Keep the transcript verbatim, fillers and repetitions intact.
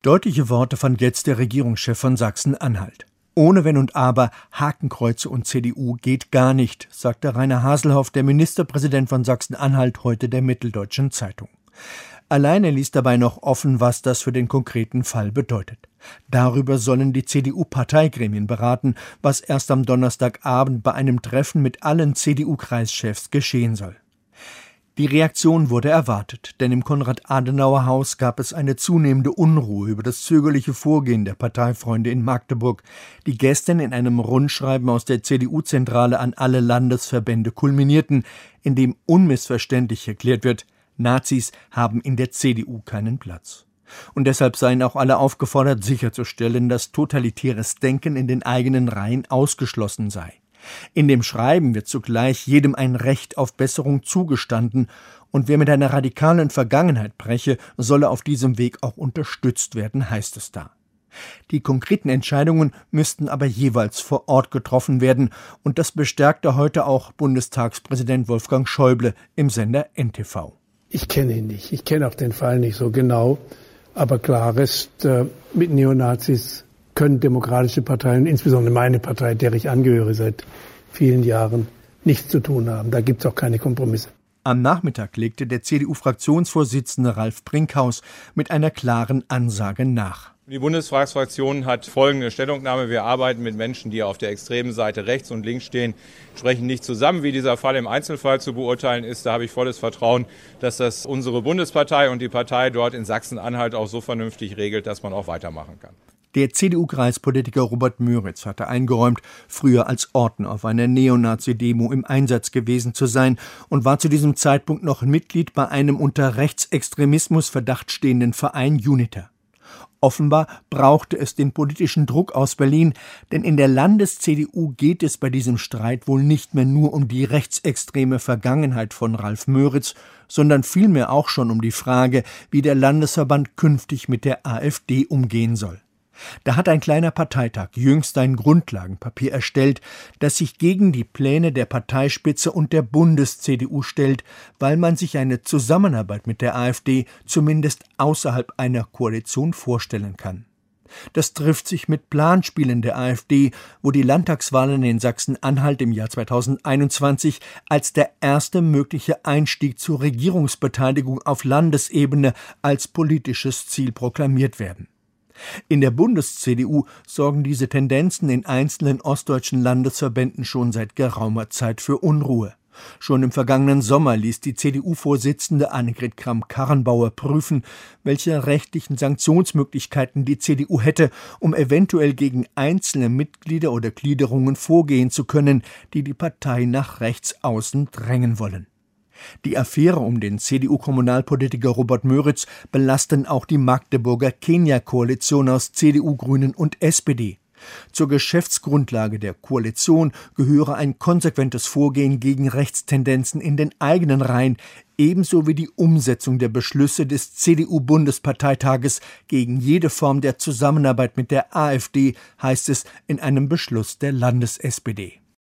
Deutliche Worte fand jetzt der Regierungschef von Sachsen-Anhalt. Ohne Wenn und Aber, Hakenkreuze und C D U geht gar nicht, sagte Rainer Haselhoff, der Ministerpräsident von Sachsen-Anhalt, heute der Mitteldeutschen Zeitung. Allein er ließ dabei noch offen, was das für den konkreten Fall bedeutet. Darüber sollen die C D U-Parteigremien beraten, was erst am Donnerstagabend bei einem Treffen mit allen C D U-Kreischefs geschehen soll. Die Reaktion wurde erwartet, denn im Konrad-Adenauer-Haus gab es eine zunehmende Unruhe über das zögerliche Vorgehen der Parteifreunde in Magdeburg, die gestern in einem Rundschreiben aus der C D U-Zentrale an alle Landesverbände kulminierten, in dem unmissverständlich erklärt wird, Nazis haben in der C D U keinen Platz. Und deshalb seien auch alle aufgefordert, sicherzustellen, dass totalitäres Denken in den eigenen Reihen ausgeschlossen sei. In dem Schreiben wird zugleich jedem ein Recht auf Besserung zugestanden, und wer mit einer radikalen Vergangenheit breche, solle auf diesem Weg auch unterstützt werden, heißt es da. Die konkreten Entscheidungen müssten aber jeweils vor Ort getroffen werden, und das bestärkte heute auch Bundestagspräsident Wolfgang Schäuble im Sender N T V. Ich kenne ihn nicht, ich kenne auch den Fall nicht so genau, aber klar ist, mit Neonazis können demokratische Parteien, insbesondere meine Partei, der ich angehöre seit vielen Jahren, nichts zu tun haben. Da gibt es auch keine Kompromisse. Am Nachmittag legte der C D U-Fraktionsvorsitzende Ralf Brinkhaus mit einer klaren Ansage nach. Die Bundestagsfraktion hat folgende Stellungnahme. Wir arbeiten mit Menschen, die auf der extremen Seite rechts und links stehen, sprechen nicht zusammen. Wie dieser Fall im Einzelfall zu beurteilen ist, da habe ich volles Vertrauen, dass das unsere Bundespartei und die Partei dort in Sachsen-Anhalt auch so vernünftig regelt, dass man auch weitermachen kann. Der C D U-Kreispolitiker Robert Möritz hatte eingeräumt, früher als Orten auf einer Neonazi-Demo im Einsatz gewesen zu sein und war zu diesem Zeitpunkt noch Mitglied bei einem unter Rechtsextremismusverdacht stehenden Verein Uniter. Offenbar brauchte es den politischen Druck aus Berlin, denn in der Landes-C D U geht es bei diesem Streit wohl nicht mehr nur um die rechtsextreme Vergangenheit von Ralf Möritz, sondern vielmehr auch schon um die Frage, wie der Landesverband künftig mit der AfD umgehen soll. Da hat ein kleiner Parteitag jüngst ein Grundlagenpapier erstellt, das sich gegen die Pläne der Parteispitze und der Bundes-C D U stellt, weil man sich eine Zusammenarbeit mit der AfD zumindest außerhalb einer Koalition vorstellen kann. Das trifft sich mit Planspielen der AfD, wo die Landtagswahlen in Sachsen-Anhalt im Jahr zweitausendeinundzwanzig als der erste mögliche Einstieg zur Regierungsbeteiligung auf Landesebene als politisches Ziel proklamiert werden. In der Bundes-C D U sorgen diese Tendenzen in einzelnen ostdeutschen Landesverbänden schon seit geraumer Zeit für Unruhe. Schon im vergangenen Sommer ließ die C D U-Vorsitzende Annegret Kramp-Karrenbauer prüfen, welche rechtlichen Sanktionsmöglichkeiten die C D U hätte, um eventuell gegen einzelne Mitglieder oder Gliederungen vorgehen zu können, die die Partei nach rechts außen drängen wollen. Die Affäre um den C D U-Kommunalpolitiker Robert Möritz belasten auch die Magdeburger Kenia-Koalition aus C D U, Grünen und S P D. Zur Geschäftsgrundlage der Koalition gehöre ein konsequentes Vorgehen gegen Rechtstendenzen in den eigenen Reihen, ebenso wie die Umsetzung der Beschlüsse des C D U-Bundesparteitages gegen jede Form der Zusammenarbeit mit der AfD, heißt es in einem Beschluss der Landes-S P D.